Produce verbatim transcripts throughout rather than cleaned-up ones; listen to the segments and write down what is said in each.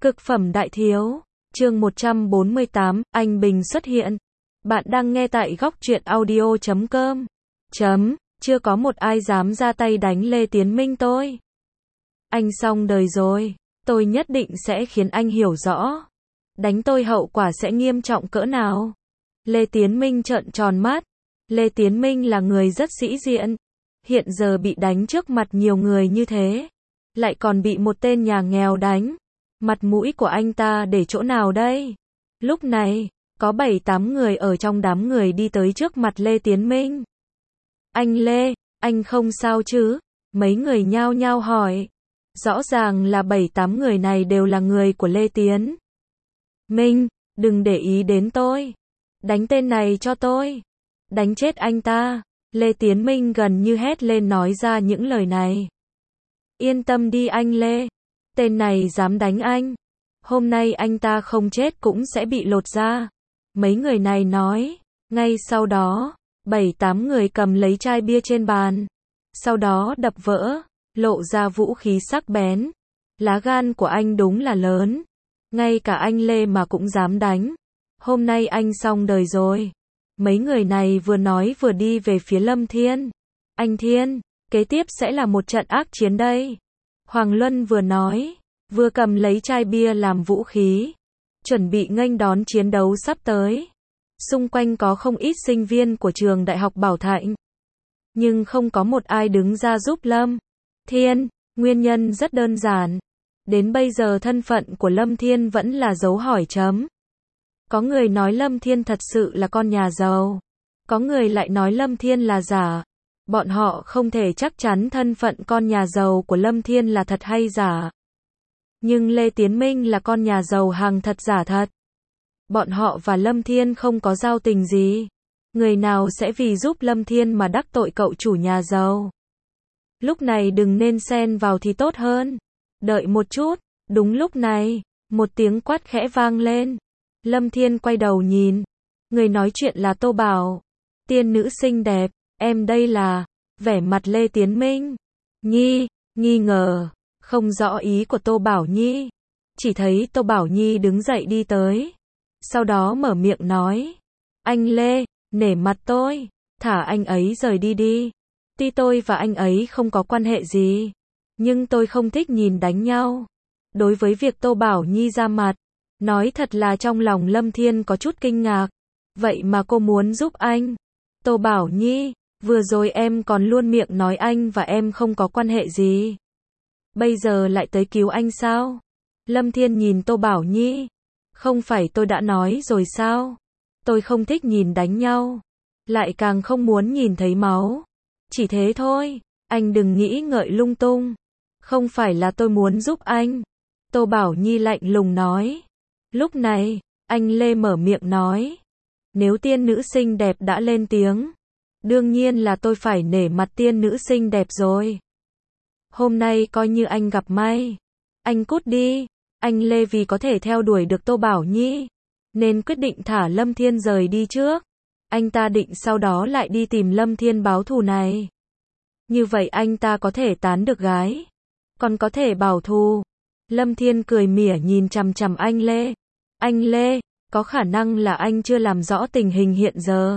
Cực phẩm đại thiếu, chương một trăm bốn mươi tám, anh Bình xuất hiện. Bạn đang nghe tại góc truyện audio chấm com. Chấm, chưa có một ai dám ra tay đánh Lê Tiến Minh tôi. Anh xong đời rồi, tôi nhất định sẽ khiến anh hiểu rõ. Đánh tôi hậu quả sẽ nghiêm trọng cỡ nào. Lê Tiến Minh trợn tròn mắt. Lê Tiến Minh là người rất sĩ diện. Hiện giờ bị đánh trước mặt nhiều người như thế. Lại còn bị một tên nhà nghèo đánh. Mặt mũi của anh ta để chỗ nào đây? Lúc này, có bảy tám người ở trong đám người đi tới trước mặt Lê Tiến Minh. Anh Lê, anh không sao chứ? Mấy người nhao nhao hỏi. Rõ ràng là bảy tám người này đều là người của Lê Tiến Minh, đừng để ý đến tôi. Đánh tên này cho tôi. Đánh chết anh ta. Lê Tiến Minh gần như hét lên nói ra những lời này. Yên tâm đi anh Lê. Tên này dám đánh anh. Hôm nay anh ta không chết cũng sẽ bị lột da. Mấy người này nói. Ngay sau đó, bảy tám người cầm lấy chai bia trên bàn. Sau đó đập vỡ, lộ ra vũ khí sắc bén. Lá gan của anh đúng là lớn. Ngay cả anh Lê mà cũng dám đánh. Hôm nay anh xong đời rồi. Mấy người này vừa nói vừa đi về phía Lâm Thiên. Anh Thiên, kế tiếp sẽ là một trận ác chiến đây. Hoàng Luân vừa nói, vừa cầm lấy chai bia làm vũ khí, chuẩn bị nghênh đón chiến đấu sắp tới. Xung quanh có không ít sinh viên của trường Đại học Bảo Thạnh, nhưng không có một ai đứng ra giúp Lâm Thiên. Nguyên nhân rất đơn giản. Đến bây giờ thân phận của Lâm Thiên vẫn là dấu hỏi chấm. Có người nói Lâm Thiên thật sự là con nhà giàu. Có người lại nói Lâm Thiên là giả. Bọn họ không thể chắc chắn thân phận con nhà giàu của Lâm Thiên là thật hay giả. Nhưng Lê Tiến Minh là con nhà giàu hàng thật giả thật. Bọn họ và Lâm Thiên không có giao tình gì. Người nào sẽ vì giúp Lâm Thiên mà đắc tội cậu chủ nhà giàu. Lúc này đừng nên xen vào thì tốt hơn. Đợi một chút. Đúng lúc này, một tiếng quát khẽ vang lên. Lâm Thiên quay đầu nhìn. Người nói chuyện là Tô Bảo. Tiên nữ xinh đẹp. Em đây là, vẻ mặt Lê Tiến Minh. Nhi, nghi ngờ, không rõ ý của Tô Bảo Nhi. Chỉ thấy Tô Bảo Nhi đứng dậy đi tới. Sau đó mở miệng nói. Anh Lê, nể mặt tôi, thả anh ấy rời đi đi. Tuy tôi và anh ấy không có quan hệ gì, nhưng tôi không thích nhìn đánh nhau. Đối với việc Tô Bảo Nhi ra mặt, nói thật là trong lòng Lâm Thiên có chút kinh ngạc. Vậy mà cô muốn giúp anh. Tô Bảo Nhi, vừa rồi em còn luôn miệng nói anh và em không có quan hệ gì. Bây giờ lại tới cứu anh sao? Lâm Thiên nhìn Tô Bảo Nhi. Không phải tôi đã nói rồi sao? Tôi không thích nhìn đánh nhau. Lại càng không muốn nhìn thấy máu. Chỉ thế thôi. Anh đừng nghĩ ngợi lung tung. Không phải là tôi muốn giúp anh. Tô Bảo Nhi lạnh lùng nói. Lúc này, anh Lê mở miệng nói. Nếu tiên nữ xinh đẹp đã lên tiếng. Đương nhiên là tôi phải nể mặt tiên nữ xinh đẹp rồi. Hôm nay coi như anh gặp may. Anh cút đi. Anh Lê vì có thể theo đuổi được Tô Bảo Nhi, nên quyết định thả Lâm Thiên rời đi trước. Anh ta định sau đó lại đi tìm Lâm Thiên báo thù này. Như vậy anh ta có thể tán được gái. Còn có thể bảo thù. Lâm Thiên cười mỉa nhìn chằm chằm anh Lê. Anh Lê, có khả năng là anh chưa làm rõ tình hình hiện giờ.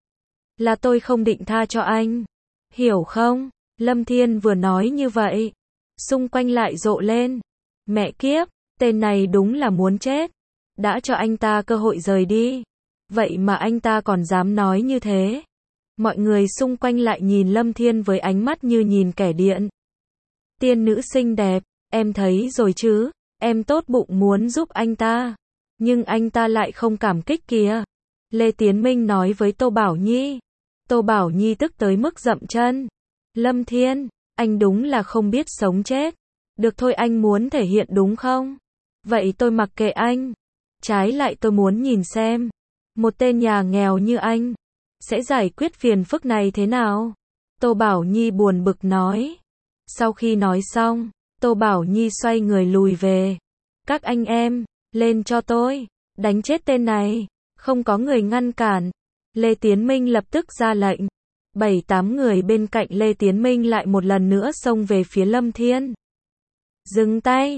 Là tôi không định tha cho anh. Hiểu không? Lâm Thiên vừa nói như vậy. Xung quanh lại rộ lên. Mẹ kiếp, tên này đúng là muốn chết. Đã cho anh ta cơ hội rời đi. Vậy mà anh ta còn dám nói như thế. Mọi người xung quanh lại nhìn Lâm Thiên với ánh mắt như nhìn kẻ điên. Tiên nữ xinh đẹp, em thấy rồi chứ. Em tốt bụng muốn giúp anh ta. Nhưng anh ta lại không cảm kích kìa. Lê Tiến Minh nói với Tô Bảo Nhi. Tô Bảo Nhi tức tới mức dậm chân. Lâm Thiên, anh đúng là không biết sống chết. Được thôi, anh muốn thể hiện đúng không? Vậy tôi mặc kệ anh. Trái lại tôi muốn nhìn xem. Một tên nhà nghèo như anh sẽ giải quyết phiền phức này thế nào? Tô Bảo Nhi buồn bực nói. Sau khi nói xong, Tô Bảo Nhi xoay người lùi về. Các anh em, lên cho tôi. Đánh chết tên này. Không có người ngăn cản. Lê Tiến Minh lập tức ra lệnh. Bảy tám người bên cạnh Lê Tiến Minh lại một lần nữa xông về phía Lâm Thiên. Dừng tay.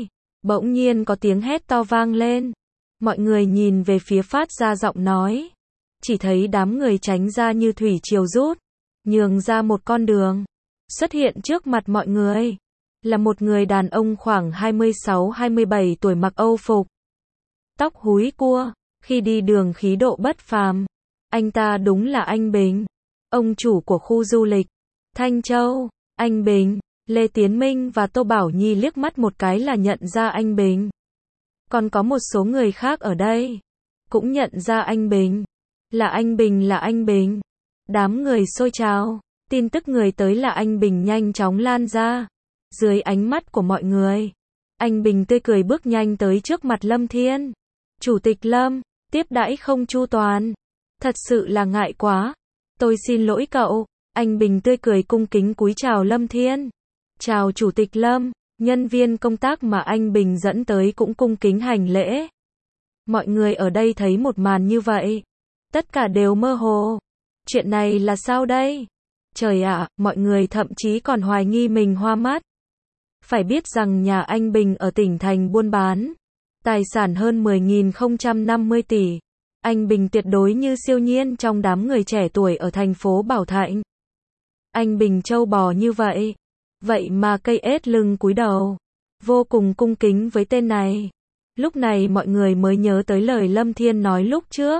Bỗng nhiên có tiếng hét to vang lên. Mọi người nhìn về phía phát ra giọng nói. Chỉ thấy đám người tránh ra như thủy triều rút, nhường ra một con đường. Xuất hiện trước mặt mọi người là một người đàn ông khoảng hai mươi sáu hai mươi bảy tuổi, mặc âu phục, tóc húi cua, khi đi đường khí độ bất phàm. Anh ta đúng là anh Bình, ông chủ của khu du lịch Thanh Châu. Anh Bình, Lê Tiến Minh và Tô Bảo Nhi liếc mắt một cái là nhận ra anh Bình. Còn có một số người khác ở đây cũng nhận ra anh Bình. Là anh Bình, là anh Bình. Đám người xôi trào, tin tức người tới là anh Bình nhanh chóng lan ra. Dưới ánh mắt của mọi người, anh Bình tươi cười bước nhanh tới trước mặt Lâm Thiên. Chủ tịch Lâm, tiếp đãi không chu toàn. Thật sự là ngại quá. Tôi xin lỗi cậu. Anh Bình tươi cười cung kính cúi chào Lâm Thiên. Chào Chủ tịch Lâm. Nhân viên công tác mà anh Bình dẫn tới cũng cung kính hành lễ. Mọi người ở đây thấy một màn như vậy, tất cả đều mơ hồ. Chuyện này là sao đây? Trời ạ, mọi người thậm chí còn hoài nghi mình hoa mắt. Phải biết rằng nhà anh Bình ở tỉnh thành buôn bán, tài sản hơn mười nghìn không trăm năm mươi tỷ. Anh Bình tuyệt đối như siêu nhiên trong đám người trẻ tuổi ở thành phố Bảo Thạnh. Anh Bình trâu bò như vậy, vậy mà cây ết lưng cúi đầu, vô cùng cung kính với tên này. Lúc này mọi người mới nhớ tới lời Lâm Thiên nói lúc trước.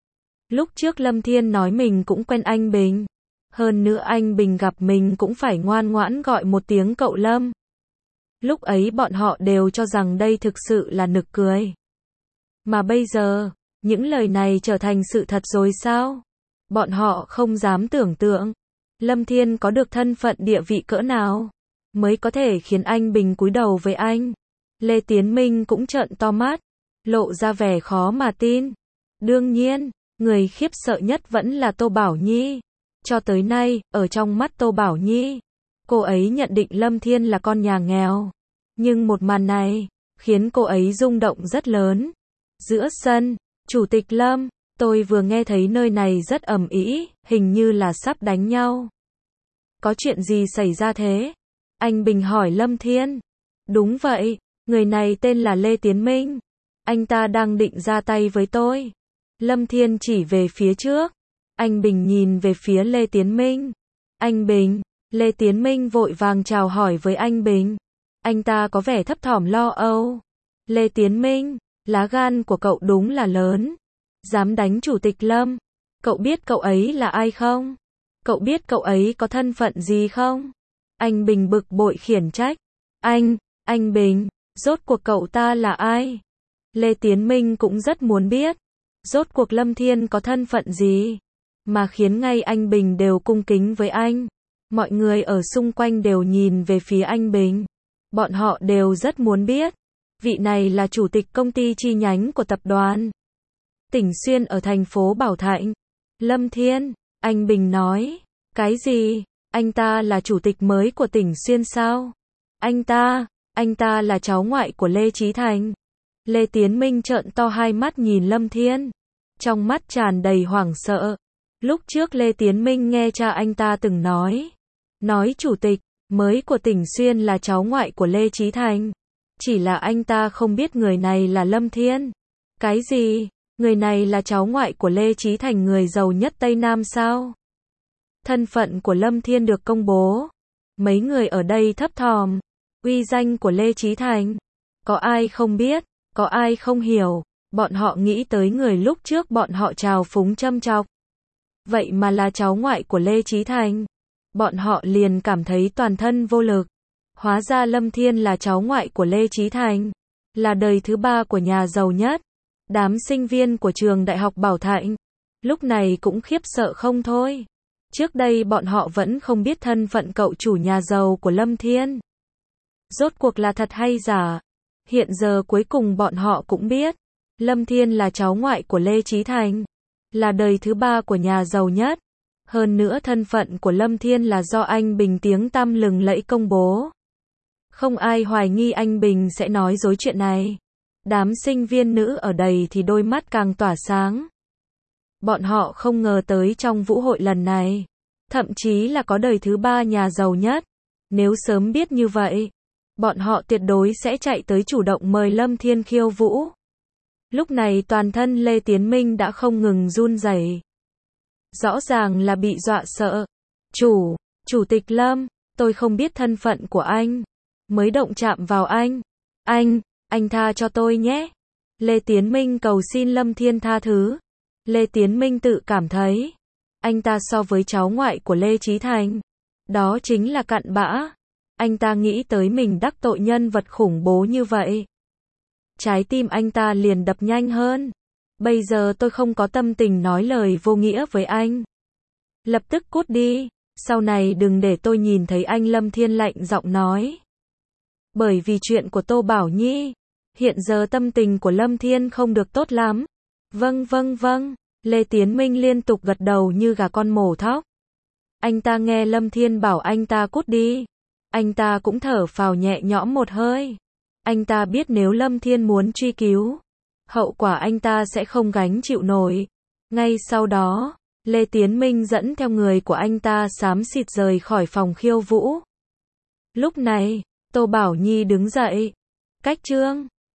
Lúc trước Lâm Thiên nói mình cũng quen anh Bình. Hơn nữa anh Bình gặp mình cũng phải ngoan ngoãn gọi một tiếng cậu Lâm. Lúc ấy bọn họ đều cho rằng đây thực sự là nực cười. Mà bây giờ, những lời này trở thành sự thật rồi sao? Bọn họ không dám tưởng tượng. Lâm Thiên có được thân phận địa vị cỡ nào mới có thể khiến anh Bình cúi đầu với anh. Lê Tiến Minh cũng trợn to mắt, lộ ra vẻ khó mà tin. Đương nhiên, người khiếp sợ nhất vẫn là Tô Bảo Nhi. Cho tới nay, ở trong mắt Tô Bảo Nhi, cô ấy nhận định Lâm Thiên là con nhà nghèo. Nhưng một màn này, khiến cô ấy rung động rất lớn. Giữa sân, Chủ tịch Lâm, tôi vừa nghe thấy nơi này rất ầm ĩ, hình như là sắp đánh nhau. Có chuyện gì xảy ra thế? Anh Bình hỏi Lâm Thiên. Đúng vậy, người này tên là Lê Tiến Minh. Anh ta đang định ra tay với tôi. Lâm Thiên chỉ về phía trước. Anh Bình nhìn về phía Lê Tiến Minh. Anh Bình, Lê Tiến Minh vội vàng chào hỏi với anh Bình. Anh ta có vẻ thấp thỏm lo âu. Lê Tiến Minh, lá gan của cậu đúng là lớn. Dám đánh Chủ tịch Lâm. Cậu biết cậu ấy là ai không? Cậu biết cậu ấy có thân phận gì không? Anh Bình bực bội khiển trách. Anh, anh Bình, rốt cuộc cậu ta là ai? Lê Tiến Minh cũng rất muốn biết. Rốt cuộc Lâm Thiên có thân phận gì? Mà khiến ngay anh Bình đều cung kính với anh. Mọi người ở xung quanh đều nhìn về phía anh Bình. Bọn họ đều rất muốn biết. Vị này là chủ tịch công ty chi nhánh của tập đoàn Tỉnh Xuyên ở thành phố Bảo Thạnh. Lâm Thiên, anh Bình nói. Cái gì? Anh ta là chủ tịch mới của Tỉnh Xuyên sao? Anh ta, anh ta là cháu ngoại của Lê Chí Thành. Lê Tiến Minh trợn to hai mắt nhìn Lâm Thiên. Trong mắt tràn đầy hoảng sợ. Lúc trước Lê Tiến Minh nghe cha anh ta từng nói. Nói chủ tịch mới của Tỉnh Xuyên là cháu ngoại của Lê Chí Thành. Chỉ là anh ta không biết người này là Lâm Thiên. Cái gì? Người này là cháu ngoại của Lê Chí Thành, người giàu nhất Tây Nam sao? Thân phận của Lâm Thiên được công bố. Mấy người ở đây thấp thỏm. Uy danh của Lê Chí Thành. Có ai không biết? Có ai không hiểu? Bọn họ nghĩ tới người lúc trước bọn họ trào phúng châm chọc. Vậy mà là cháu ngoại của Lê Chí Thành. Bọn họ liền cảm thấy toàn thân vô lực. Hóa ra Lâm Thiên là cháu ngoại của Lê Chí Thành. Là đời thứ ba của nhà giàu nhất. Đám sinh viên của trường Đại học Bảo Thạnh lúc này cũng khiếp sợ không thôi. Trước đây bọn họ vẫn không biết thân phận cậu chủ nhà giàu của Lâm Thiên. Rốt cuộc là thật hay giả? Hiện giờ cuối cùng bọn họ cũng biết. Lâm Thiên là cháu ngoại của Lê Chí Thành. Là đời thứ ba của nhà giàu nhất. Hơn nữa thân phận của Lâm Thiên là do anh Bình tiếng tăm lừng lẫy công bố. Không ai hoài nghi anh Bình sẽ nói dối chuyện này. Đám sinh viên nữ ở đây thì đôi mắt càng tỏa sáng. Bọn họ không ngờ tới trong vũ hội lần này, thậm chí là có đời thứ ba nhà giàu nhất. Nếu sớm biết như vậy, bọn họ tuyệt đối sẽ chạy tới chủ động mời Lâm Thiên khiêu vũ. Lúc này toàn thân Lê Tiến Minh đã không ngừng run rẩy. Rõ ràng là bị dọa sợ. Chủ, Chủ tịch Lâm, tôi không biết thân phận của anh. Mới động chạm vào anh. Anh, anh tha cho tôi nhé. Lê Tiến Minh cầu xin Lâm Thiên tha thứ. Lê Tiến Minh tự cảm thấy, anh ta so với cháu ngoại của Lê Chí Thành, đó chính là cặn bã. Anh ta nghĩ tới mình đắc tội nhân vật khủng bố như vậy. Trái tim anh ta liền đập nhanh hơn. Bây giờ tôi không có tâm tình nói lời vô nghĩa với anh. Lập tức cút đi, sau này đừng để tôi nhìn thấy anh. Lâm Thiên lạnh giọng nói. Bởi vì chuyện của Tô Bảo Nhi, hiện giờ tâm tình của Lâm Thiên không được tốt lắm. Vâng vâng vâng, Lê Tiến Minh liên tục gật đầu như gà con mổ thóc. Anh ta nghe Lâm Thiên bảo anh ta cút đi, anh ta cũng thở phào nhẹ nhõm một hơi. Anh ta biết nếu Lâm Thiên muốn truy cứu, hậu quả anh ta sẽ không gánh chịu nổi. Ngay sau đó, Lê Tiến Minh dẫn theo người của anh ta xám xịt rời khỏi phòng khiêu vũ. Lúc này, Tô Bảo Nhi đứng dậy. Cách Trương,